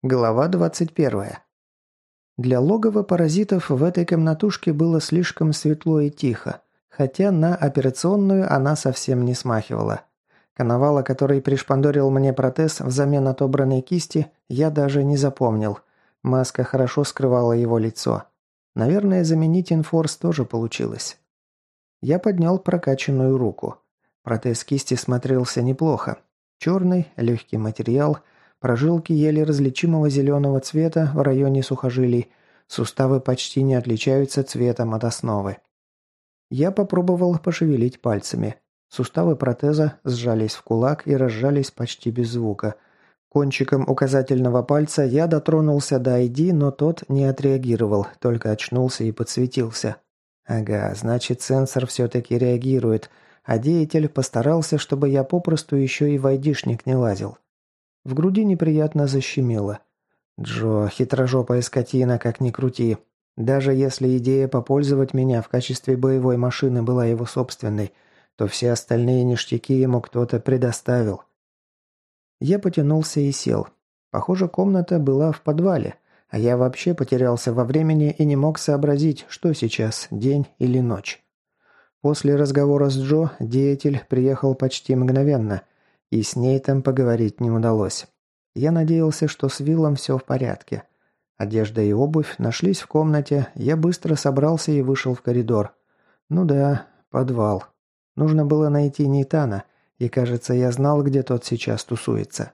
Глава 21. Для логова паразитов в этой комнатушке было слишком светло и тихо, хотя на операционную она совсем не смахивала. Коновала, который пришпандорил мне протез взамен отобранной кисти, я даже не запомнил. Маска хорошо скрывала его лицо. Наверное, заменить инфорс тоже получилось. Я поднял прокачанную руку. Протез кисти смотрелся неплохо. Черный, легкий материал – прожилки еле различимого зеленого цвета в районе сухожилий, суставы почти не отличаются цветом от основы. Я попробовал пошевелить пальцами. Суставы протеза сжались в кулак и разжались почти без звука. Кончиком указательного пальца я дотронулся до ID, но тот не отреагировал, только очнулся и подсветился. Ага, значит, сенсор все-таки реагирует, а деятель постарался, чтобы я попросту еще и в айдишник не лазил. В груди неприятно защемило. Джо, хитрожопая скотина, как ни крути. Даже если идея попользовать меня в качестве боевой машины была его собственной, то все остальные ништяки ему кто-то предоставил. Я потянулся и сел. Похоже, комната была в подвале, а я вообще потерялся во времени и не мог сообразить, что сейчас, день или ночь. После разговора с Джо деятель приехал почти мгновенно – и с ней там поговорить не удалось. Я надеялся, что с Виллом все в порядке. Одежда и обувь нашлись в комнате, я быстро собрался и вышел в коридор. Ну да, подвал. Нужно было найти Нейтана, и, кажется, я знал, где тот сейчас тусуется.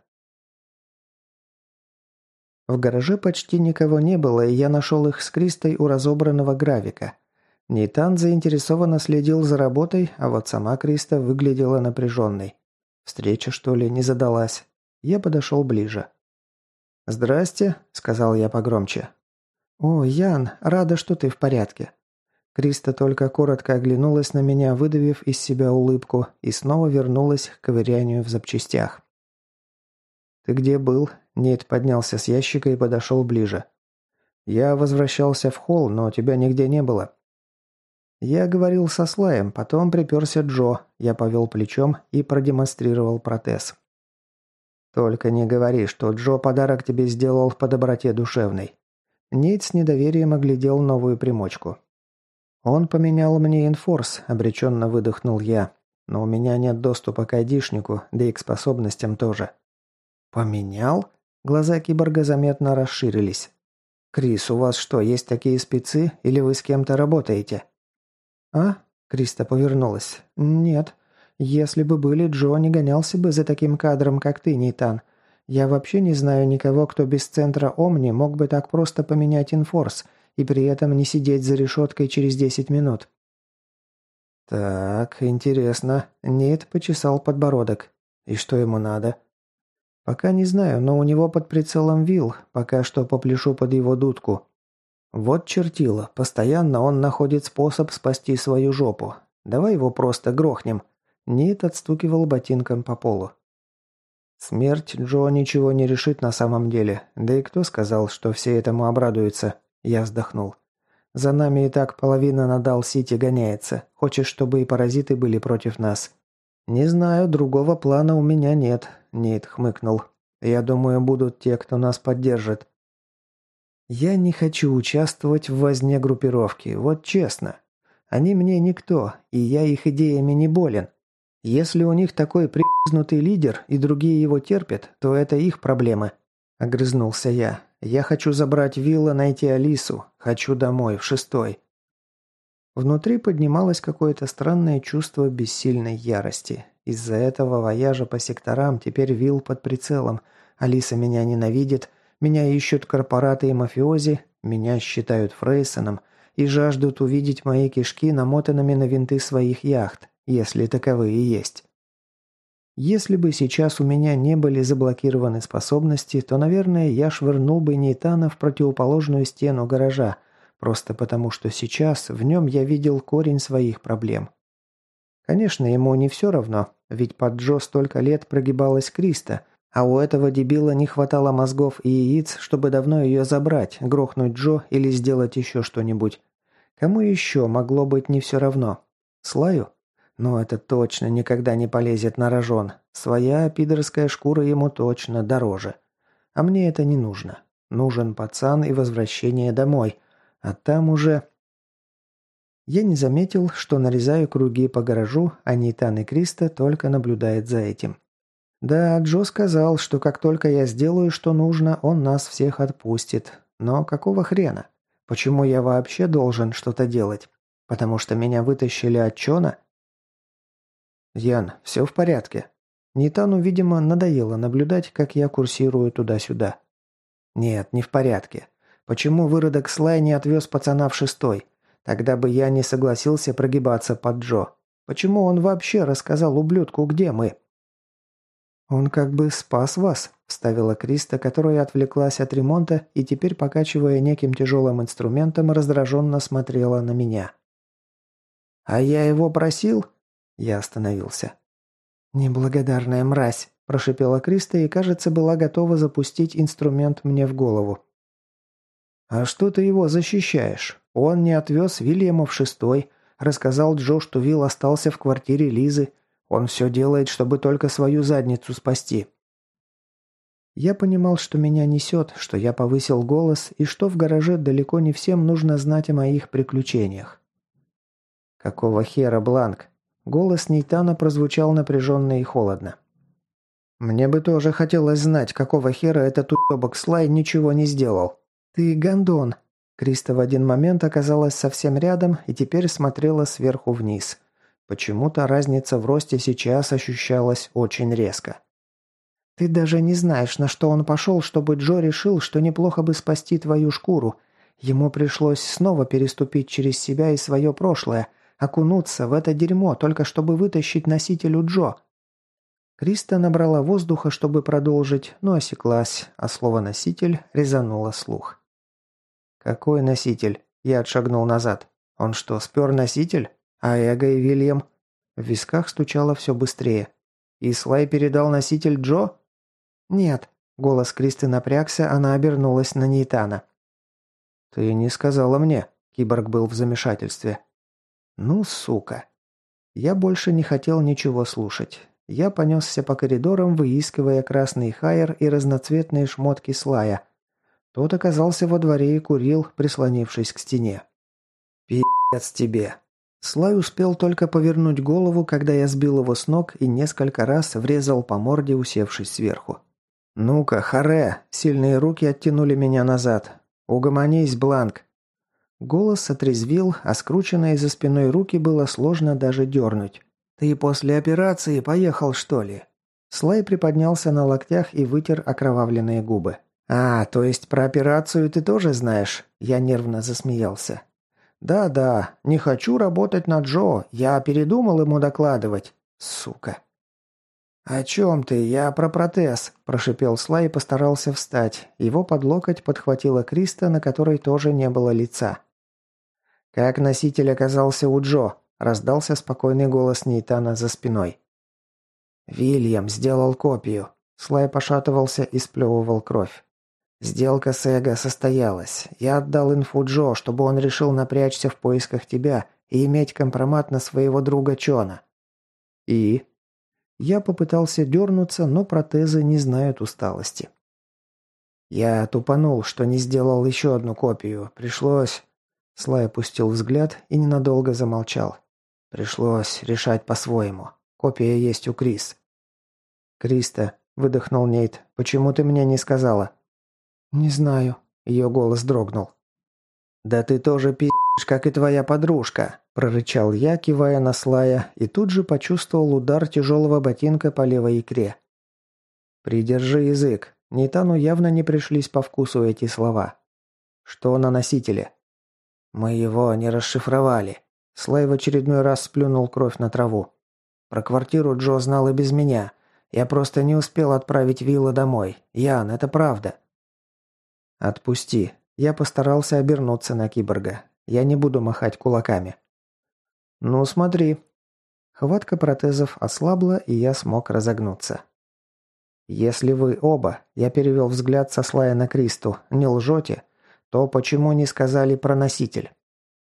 В гараже почти никого не было, и я нашел их с Кристой у разобранного гравика. Нейтан заинтересованно следил за работой, а вот сама Криста выглядела напряженной. Встреча, что ли, не задалась? Я подошел ближе. «Здрасте», — сказал я погромче. «О, Ян, рада, что ты в порядке». Криста только коротко оглянулась на меня, выдавив из себя улыбку, и снова вернулась к ковырянию в запчастях. «Ты где был?» Нейт поднялся с ящика и подошел ближе. «Я возвращался в холл, но тебя нигде не было». Я говорил со Слаем, потом приперся Джо, я повел плечом и продемонстрировал протез. «Только не говори, что Джо подарок тебе сделал по доброте душевной». Нейт с недоверием оглядел новую примочку. «Он поменял мне инфорс», — обреченно выдохнул я. «Но у меня нет доступа к айдишнику, да и к способностям тоже». «Поменял?» Глаза киборга заметно расширились. «Крис, у вас что, есть такие спецы, или вы с кем-то работаете?» «А?» – Криста повернулась. «Нет. Если бы были, Джо не гонялся бы за таким кадром, как ты, Нейтан. Я вообще не знаю никого, кто без центра Омни мог бы так просто поменять инфорс и при этом не сидеть за решеткой через 10 минут». «Так, интересно». Нейт почесал подбородок. «И что ему надо?» «Пока не знаю, но у него под прицелом Вилл. Пока что попляшу под его дудку». «Вот чертила. Постоянно он находит способ спасти свою жопу. Давай его просто грохнем». Нейт отстукивал ботинком по полу. «Смерть Джо ничего не решит на самом деле. Да и кто сказал, что все этому обрадуются?» Я вздохнул. «За нами и так половина на Далл-Сити гоняется. Хочешь, чтобы и паразиты были против нас?» «Не знаю, другого плана у меня нет», — Нейт хмыкнул. «Я думаю, будут те, кто нас поддержит». «Я не хочу участвовать в возне группировки, вот честно. Они мне никто, и я их идеями не болен. Если у них такой при***нутый лидер, и другие его терпят, то это их проблемы», — огрызнулся я. «Я хочу забрать Вилла, найти Алису. Хочу домой, в 6-й». Внутри поднималось какое-то странное чувство бессильной ярости. Из-за этого вояжа по секторам теперь Вилл под прицелом. Алиса меня ненавидит. Меня ищут корпораты и мафиози, меня считают Фрейсоном и жаждут увидеть мои кишки намотанными на винты своих яхт, если таковые есть. Если бы сейчас у меня не были заблокированы способности, то, наверное, я швырнул бы Нейтана в противоположную стену гаража, просто потому что сейчас в нем я видел корень своих проблем. Конечно, ему не все равно, ведь под Джо столько лет прогибалась Криста, а у этого дебила не хватало мозгов и яиц, чтобы давно ее забрать, грохнуть Джо или сделать еще что-нибудь. Кому еще могло быть не все равно? Слаю? Но это точно никогда не полезет на рожон. Своя пидорская шкура ему точно дороже. А мне это не нужно. Нужен пацан и возвращение домой. А там уже... Я не заметил, что нарезаю круги по гаражу, а Нейтан и Криста только наблюдает за этим. Да, Джо сказал, что как только я сделаю, что нужно, он нас всех отпустит. Но какого хрена? Почему я вообще должен что-то делать? Потому что меня вытащили от Чона? Ян, все в порядке. Нейтану, видимо, надоело наблюдать, как я курсирую туда-сюда. Нет, не в порядке. Почему выродок Слай не отвез пацана в 6-й? Тогда бы я не согласился прогибаться под Джо. Почему он вообще рассказал ублюдку, где мы? «Он как бы спас вас», – вставила Криста, которая отвлеклась от ремонта и теперь, покачивая неким тяжелым инструментом, раздраженно смотрела на меня. «А я его просил?» Я остановился. «Неблагодарная мразь», – прошипела Криста и, кажется, была готова запустить инструмент мне в голову. «А что ты его защищаешь? Он не отвез Вильяма в 6-й, рассказал Джо, что Вилл остался в квартире Лизы. Он все делает, чтобы только свою задницу спасти». Я понимал, что меня несет, что я повысил голос и что в гараже далеко не всем нужно знать о моих приключениях. «Какого хера, Бланк?» Голос Нейтана прозвучал напряженно и холодно. «Мне бы тоже хотелось знать, какого хера этот уебок Слай ничего не сделал. Ты гондон!» Криста в один момент оказалась совсем рядом и теперь смотрела сверху вниз. Почему-то разница в росте сейчас ощущалась очень резко. «Ты даже не знаешь, на что он пошел, чтобы Джо решил, что неплохо бы спасти твою шкуру. Ему пришлось снова переступить через себя и свое прошлое, окунуться в это дерьмо, только чтобы вытащить носителю Джо». Криста набрала воздуха, чтобы продолжить, но осеклась, а слово «носитель» резануло слух. «Какой носитель?» Я отшагнул назад. «Он что, спер носитель? А Эго и Вильям?» В висках стучало все быстрее. «И Слай передал носитель Джо?» «Нет». Голос Кристы напрягся, она обернулась на Нейтана. «Ты не сказала мне». Киборг был в замешательстве. «Ну, сука». Я больше не хотел ничего слушать. Я понесся по коридорам, выискивая красный хайер и разноцветные шмотки Слая. Тот оказался во дворе и курил, прислонившись к стене. «Пи***ц тебе». Слай успел только повернуть голову, когда я сбил его с ног и несколько раз врезал по морде, усевшись сверху. «Ну-ка, харе!» Сильные руки оттянули меня назад. «Угомонись, Бланк!» Голос отрезвил, а скрученные за спиной руки было сложно даже дернуть. «Ты после операции поехал, что ли?» Слай приподнялся на локтях и вытер окровавленные губы. «А, то есть про операцию ты тоже знаешь?» Я нервно засмеялся. «Да-да, не хочу работать на Джо, я передумал ему докладывать. Сука!» «О чем ты? Я про протез», – прошипел Слай и постарался встать. Его под локоть подхватила Криста, на которой тоже не было лица. «Как носитель оказался у Джо?» – раздался спокойный голос Нейтана за спиной. «Вильям сделал копию». Слай пошатывался и сплевывал кровь. «Сделка с Эго состоялась. Я отдал инфу Джо, чтобы он решил напрячься в поисках тебя и иметь компромат на своего друга Чона». «И?» Я попытался дернуться, но протезы не знают усталости. «Я тупанул, что не сделал еще одну копию. Пришлось...» Слай опустил взгляд и ненадолго замолчал. «Пришлось решать по-своему. Копия есть у Крис». «Криста», — выдохнул Нейт, — «почему ты мне не сказала?» «Не знаю», — ее голос дрогнул. «Да ты тоже пи***шь, как и твоя подружка», – прорычал я, кивая на Слая, и тут же почувствовал удар тяжелого ботинка по левой икре. «Придержи язык». Нейтану явно не пришлись по вкусу эти слова. «Что на носителе?» «Мы его не расшифровали». Слай в очередной раз сплюнул кровь на траву. «Про квартиру Джо знал и без меня. Я просто не успел отправить Вилла домой. Ян, это правда». «Отпусти». Я постарался обернуться на киборга. Я не буду махать кулаками. «Ну, смотри». Хватка протезов ослабла, и я смог разогнуться. «Если вы оба, я перевел взгляд со Слая на Кристу, не лжете, то почему не сказали про носитель?»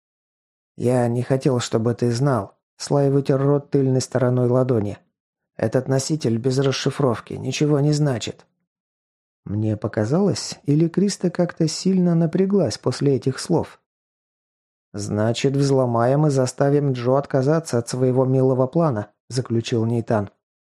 «Я не хотел, чтобы ты знал». Слай вытер рот тыльной стороной ладони. «Этот носитель без расшифровки ничего не значит». Мне показалось, или Криста как-то сильно напряглась после этих слов? «Значит, взломаем и заставим Джо отказаться от своего милого плана», – заключил Нейтан.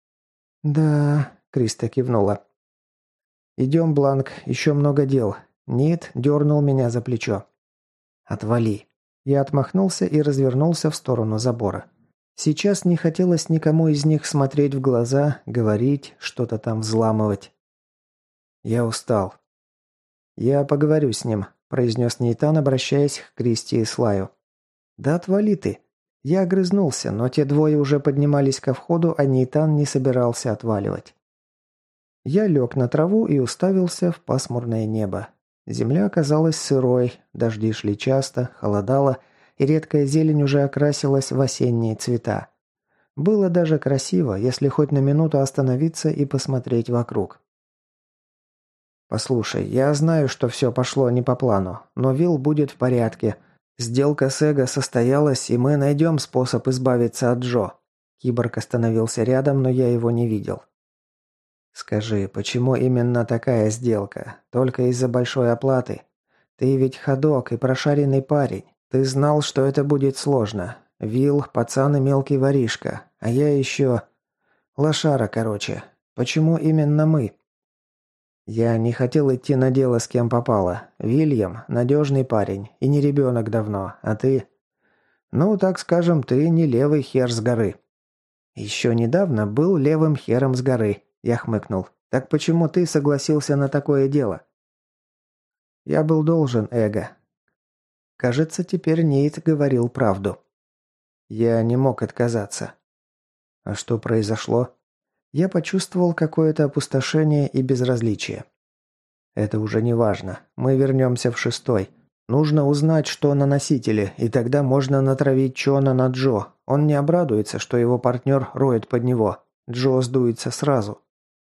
«Да», – Криста кивнула. «Идем, Бланк, еще много дел». Нит дернул меня за плечо. «Отвали». Я отмахнулся и развернулся в сторону забора. Сейчас не хотелось никому из них смотреть в глаза, говорить, что-то там взламывать. Я устал. «Я поговорю с ним», – произнес Нейтан, обращаясь к Кристи и Слаю. «Да отвали ты». Я огрызнулся, но те двое уже поднимались ко входу, а Нейтан не собирался отваливать. Я лег на траву и уставился в пасмурное небо. Земля оказалась сырой, дожди шли часто, холодало, и редкая зелень уже окрасилась в осенние цвета. Было даже красиво, если хоть на минуту остановиться и посмотреть вокруг. «Послушай, я знаю, что все пошло не по плану, но Вилл будет в порядке. Сделка с Эго состоялась, и мы найдем способ избавиться от Джо». Киборг остановился рядом, но я его не видел. «Скажи, почему именно такая сделка? Только из-за большой оплаты? Ты ведь ходок и прошаренный парень. Ты знал, что это будет сложно. Вилл, пацан и мелкий воришка. А я еще... Лошара, короче. Почему именно мы?» «Я не хотел идти на дело с кем попало. Вильям – надежный парень и не ребенок давно, а ты...» «Ну, так скажем, ты не левый хер с горы». «Еще недавно был левым хером с горы», – я хмыкнул. «Так почему ты согласился на такое дело?» «Я был должен, Эго». Кажется, теперь Нейт говорил правду. Я не мог отказаться. А что произошло? Я почувствовал какое-то опустошение и безразличие. Это уже не важно. Мы вернемся в 6-й. Нужно узнать, что на носителе, и тогда можно натравить Чона на Джо. Он не обрадуется, что его партнер роет под него. Джо сдуется сразу.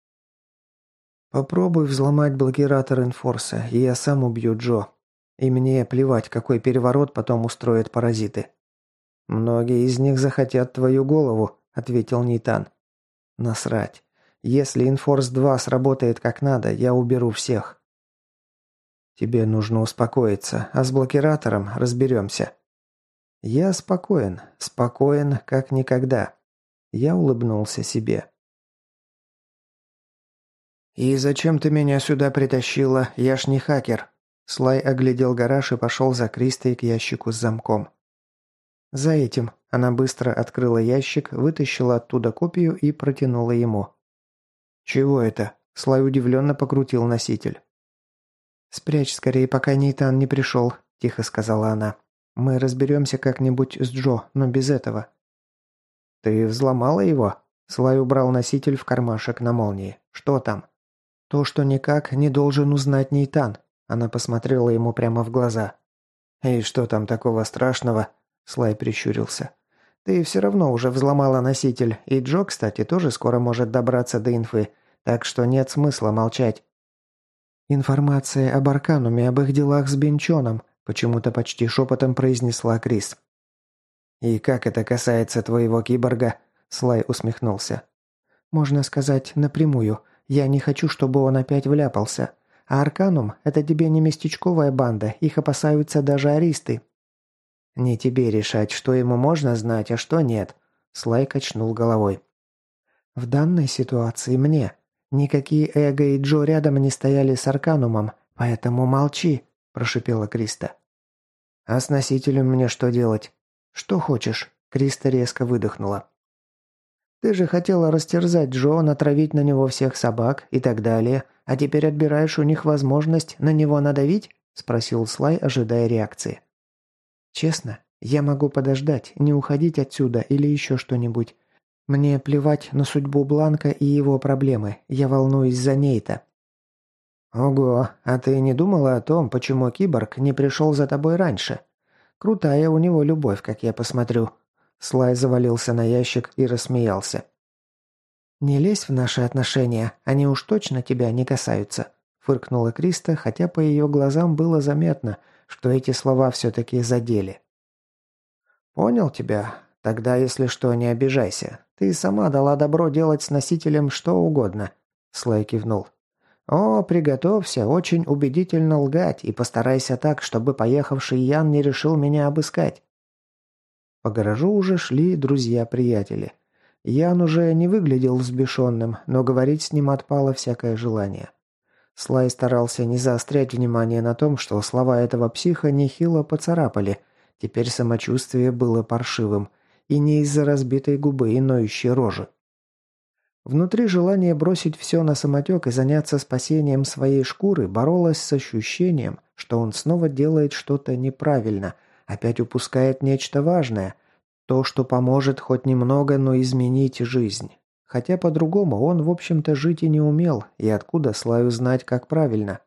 Попробуй взломать блокиратор инфорса, и я сам убью Джо. И мне плевать, какой переворот потом устроят паразиты. «Многие из них захотят твою голову», — ответил Нейтан. «Насрать. Если Инфорс-2 сработает как надо, я уберу всех». «Тебе нужно успокоиться, а с блокиратором разберемся». «Я спокоен. Спокоен, как никогда». Я улыбнулся себе. «И зачем ты меня сюда притащила? Я ж не хакер». Слай оглядел гараж и пошел за Кристой к ящику с замком. «За этим». Она быстро открыла ящик, вытащила оттуда копию и протянула ему. «Чего это?» Слай удивленно покрутил носитель. «Спрячь скорее, пока Нейтан не пришел», – тихо сказала она. «Мы разберемся как-нибудь с Джо, но без этого». «Ты взломала его?» Слай убрал носитель в кармашек на молнии. «Что там?» «То, что никак не должен узнать Нейтан». Она посмотрела ему прямо в глаза. «И что там такого страшного?» Слай прищурился. «Ты все равно уже взломала носитель, и Джо, кстати, тоже скоро может добраться до инфы, так что нет смысла молчать». «Информация об Аркануме, об их делах с Бенчоном», почему-то почти шепотом произнесла Крис. «И как это касается твоего киборга?» Слай усмехнулся. «Можно сказать напрямую. Я не хочу, чтобы он опять вляпался. А Арканум – это тебе не местечковая банда, их опасаются даже аристы». «Не тебе решать, что ему можно знать, а что нет», – Слай качнул головой. «В данной ситуации мне. Никакие Эго и Джо рядом не стояли с Арканумом, поэтому молчи», – прошипела Криста. «А с носителем мне что делать?» «Что хочешь», – Криста резко выдохнула. «Ты же хотела растерзать Джо, натравить на него всех собак и так далее, а теперь отбираешь у них возможность на него надавить?» – спросил Слай, ожидая реакции. «Честно, я могу подождать, не уходить отсюда или еще что-нибудь. Мне плевать на судьбу Бланка и его проблемы, я волнуюсь за Нейта». «Ого, а ты не думала о том, почему киборг не пришел за тобой раньше? Крутая у него любовь, как я посмотрю». Слай завалился на ящик и рассмеялся. «Не лезь в наши отношения, они уж точно тебя не касаются», фыркнула Криста, хотя по ее глазам было заметно, что эти слова все-таки задели. «Понял тебя. Тогда, если что, не обижайся. Ты сама дала добро делать с носителем что угодно», Слай кивнул. О, приготовься очень убедительно лгать и постарайся так, чтобы поехавший Ян не решил меня обыскать. По гаражу уже шли друзья-приятели. Ян уже не выглядел взбешенным, но говорить с ним отпало всякое желание. Слай старался не заострять внимание на том, что слова этого психа нехило поцарапали. Теперь самочувствие было паршивым. И не из-за разбитой губы и ноющей рожи. Внутри желание бросить все на самотек и заняться спасением своей шкуры боролось с ощущением, что он снова делает что-то неправильно, опять упускает нечто важное, то, что поможет хоть немного, но изменить жизнь. Хотя по-другому он, в общем-то, жить и не умел, и откуда Слаю знать, как правильно.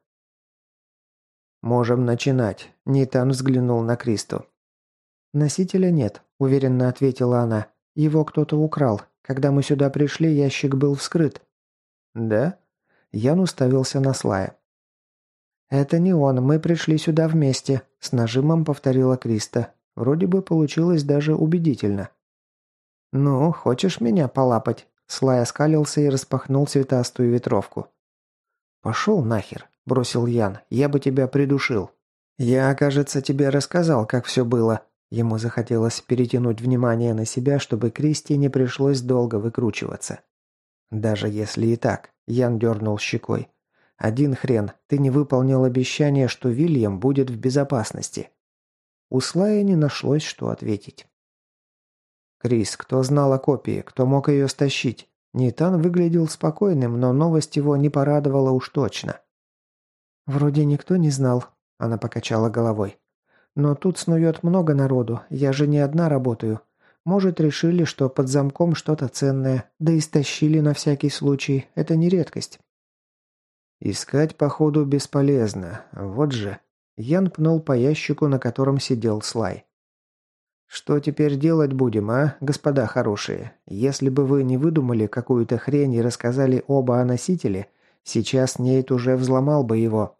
«Можем начинать», — Нитан взглянул на Кристу. «Носителя нет», — уверенно ответила она. «Его кто-то украл. Когда мы сюда пришли, ящик был вскрыт». «Да?» Ян уставился на Слая. «Это не он, мы пришли сюда вместе», — с нажимом повторила Криста. Вроде бы получилось даже убедительно. «Ну, хочешь меня полапать?» Слай оскалился и распахнул цветастую ветровку. «Пошел нахер», — бросил Ян. «Я бы тебя придушил». «Я, кажется, тебе рассказал, как все было». Ему захотелось перетянуть внимание на себя, чтобы Кристи не пришлось долго выкручиваться. «Даже если и так», — Ян дернул щекой. «Один хрен, ты не выполнил обещание, что Вильям будет в безопасности». У Слая не нашлось, что ответить. «Крис, кто знал о копии, кто мог ее стащить?» Нейтан выглядел спокойным, но новость его не порадовала уж точно. «Вроде никто не знал», — она покачала головой. «Но тут снует много народу, я же не одна работаю. Может, решили, что под замком что-то ценное, да и стащили на всякий случай, это не редкость». «Искать, походу, бесполезно. Вот же». Ян пнул по ящику, на котором сидел Слай. «Что теперь делать будем, а, господа хорошие? Если бы вы не выдумали какую-то хрень и рассказали оба о носителе, сейчас Нейт уже взломал бы его».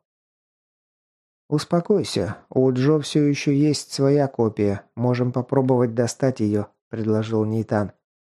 «Успокойся, у Джо все еще есть своя копия, можем попробовать достать ее», – предложил Нейтан.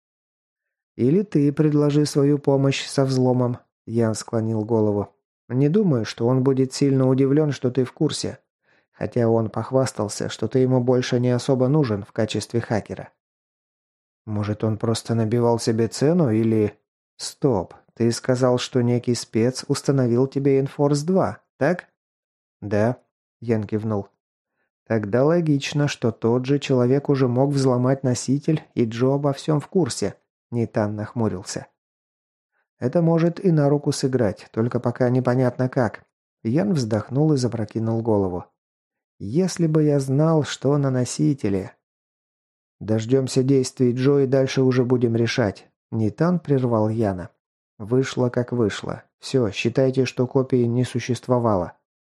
«Или ты предложи свою помощь со взломом», – Ян склонил голову. «Не думаю, что он будет сильно удивлен, что ты в курсе. Хотя он похвастался, что ты ему больше не особо нужен в качестве хакера». «Может, он просто набивал себе цену или...» «Стоп, ты сказал, что некий спец установил тебе Инфорс 2, так?» «Да», — Ян кивнул. «Тогда логично, что тот же человек уже мог взломать носитель, и Джо обо всем в курсе», — Нейтан нахмурился. «Это может и на руку сыграть, только пока непонятно как». Ян вздохнул и запрокинул голову. «Если бы я знал, что на носителе...» «Дождемся действий Джо и дальше уже будем решать». Нейтан прервал Яна. «Вышло как вышло. Все, считайте, что копии не существовало».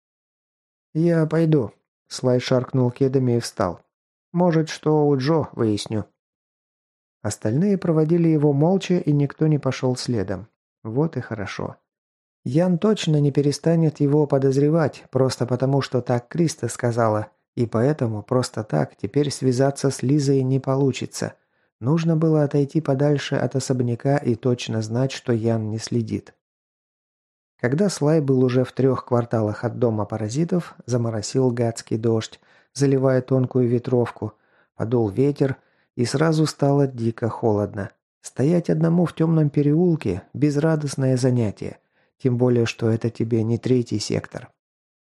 «Я пойду», — Слай шаркнул кедами и встал. «Может, что у Джо, выясню». Остальные проводили его молча, и никто не пошел следом. Вот и хорошо. Ян точно не перестанет его подозревать, просто потому, что так Криста сказала, и поэтому просто так теперь связаться с Лизой не получится. Нужно было отойти подальше от особняка и точно знать, что Ян не следит. Когда Слай был уже в 3 кварталах от дома паразитов, заморосил гадский дождь, заливая тонкую ветровку, подул ветер, и сразу стало дико холодно. Стоять одному в темном переулке – безрадостное занятие. Тем более, что это тебе не 3-й сектор.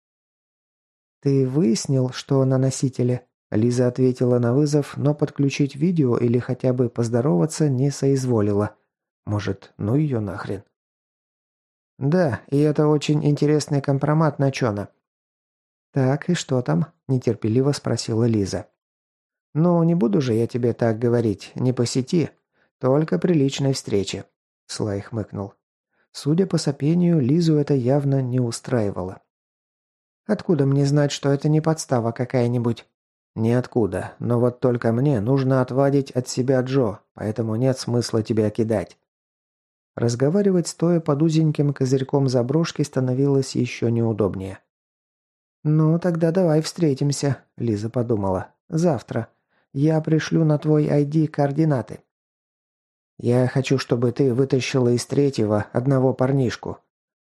«Ты выяснил, что на носителе?» Лиза ответила на вызов, но подключить видео или хотя бы поздороваться не соизволила. Может, ну ее нахрен. «Да, и это очень интересный компромат на Чона». «Так, и что там?» – нетерпеливо спросила Лиза. «Ну, не буду же я тебе так говорить, не по сети, только при личной встрече», – Слай хмыкнул. Судя по сопению, Лизу это явно не устраивало. «Откуда мне знать, что это не подстава какая-нибудь?» «Ниоткуда, но вот только мне нужно отвадить от себя Джо, поэтому нет смысла тебя кидать». Разговаривать, стоя под узеньким козырьком заброшки, становилось еще неудобнее. «Ну, тогда давай встретимся», — Лиза подумала. «Завтра. Я пришлю на твой ID координаты». «Я хочу, чтобы ты вытащила из 3-го одного парнишку».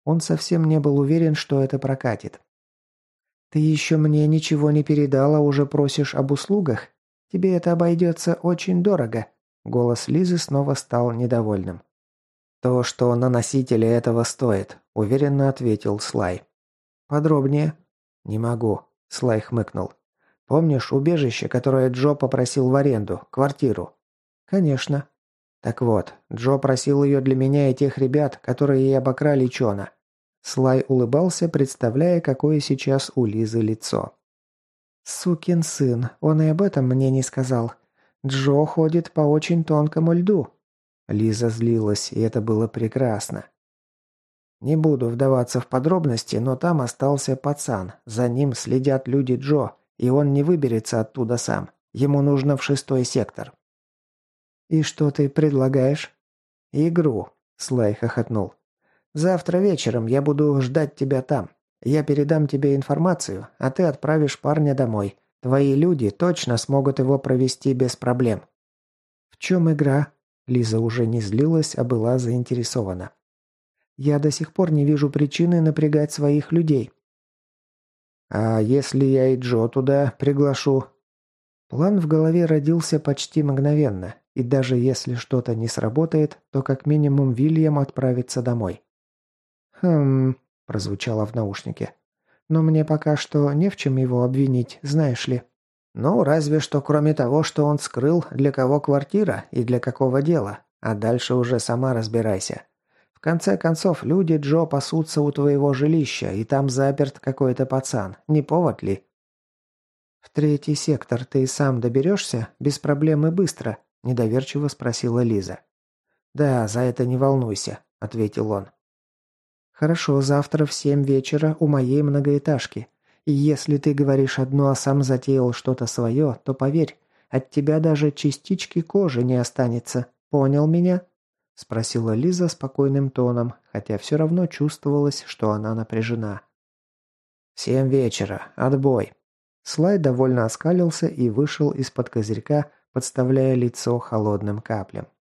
Он совсем не был уверен, что это прокатит. «Ты еще мне ничего не передала, уже просишь об услугах? Тебе это обойдется очень дорого». Голос Лизы снова стал недовольным. «То, что на носителе этого стоит», – уверенно ответил Слай. «Подробнее?» «Не могу», – Слай хмыкнул. «Помнишь убежище, которое Джо попросил в аренду, квартиру?» «Конечно». «Так вот, Джо просил ее для меня и тех ребят, которые и обокрали Чона». Слай улыбался, представляя, какое сейчас у Лизы лицо. «Сукин сын, он и об этом мне не сказал. Джо ходит по очень тонкому льду». Лиза злилась, и это было прекрасно. «Не буду вдаваться в подробности, но там остался пацан. За ним следят люди Джо, и он не выберется оттуда сам. Ему нужно в 6-й сектор». «И что ты предлагаешь?» «Игру», – Слай хохотнул. «Завтра вечером я буду ждать тебя там. Я передам тебе информацию, а ты отправишь парня домой. Твои люди точно смогут его провести без проблем». «В чем игра?» Лиза уже не злилась, а была заинтересована. «Я до сих пор не вижу причины напрягать своих людей». «А если я и Джо туда приглашу?» План в голове родился почти мгновенно, и даже если что-то не сработает, то как минимум Вильям отправится домой. «Хм...» – прозвучало в наушнике. «Но мне пока что не в чем его обвинить, знаешь ли». «Ну, разве что кроме того, что он скрыл, для кого квартира и для какого дела, а дальше уже сама разбирайся. В конце концов, люди Джо пасутся у твоего жилища, и там заперт какой-то пацан. Не повод ли?» «В 3-й сектор ты сам доберешься? Без проблем и быстро?» – недоверчиво спросила Лиза. «Да, за это не волнуйся», – ответил он. «Хорошо, завтра в 7 вечера у моей многоэтажки. И если ты говоришь одно, а сам затеял что-то свое, то поверь, от тебя даже частички кожи не останется. Понял меня?» – спросила Лиза спокойным тоном, хотя все равно чувствовалось, что она напряжена. «В 7 вечера. Отбой». Слай довольно оскалился и вышел из-под козырька, подставляя лицо холодным каплям.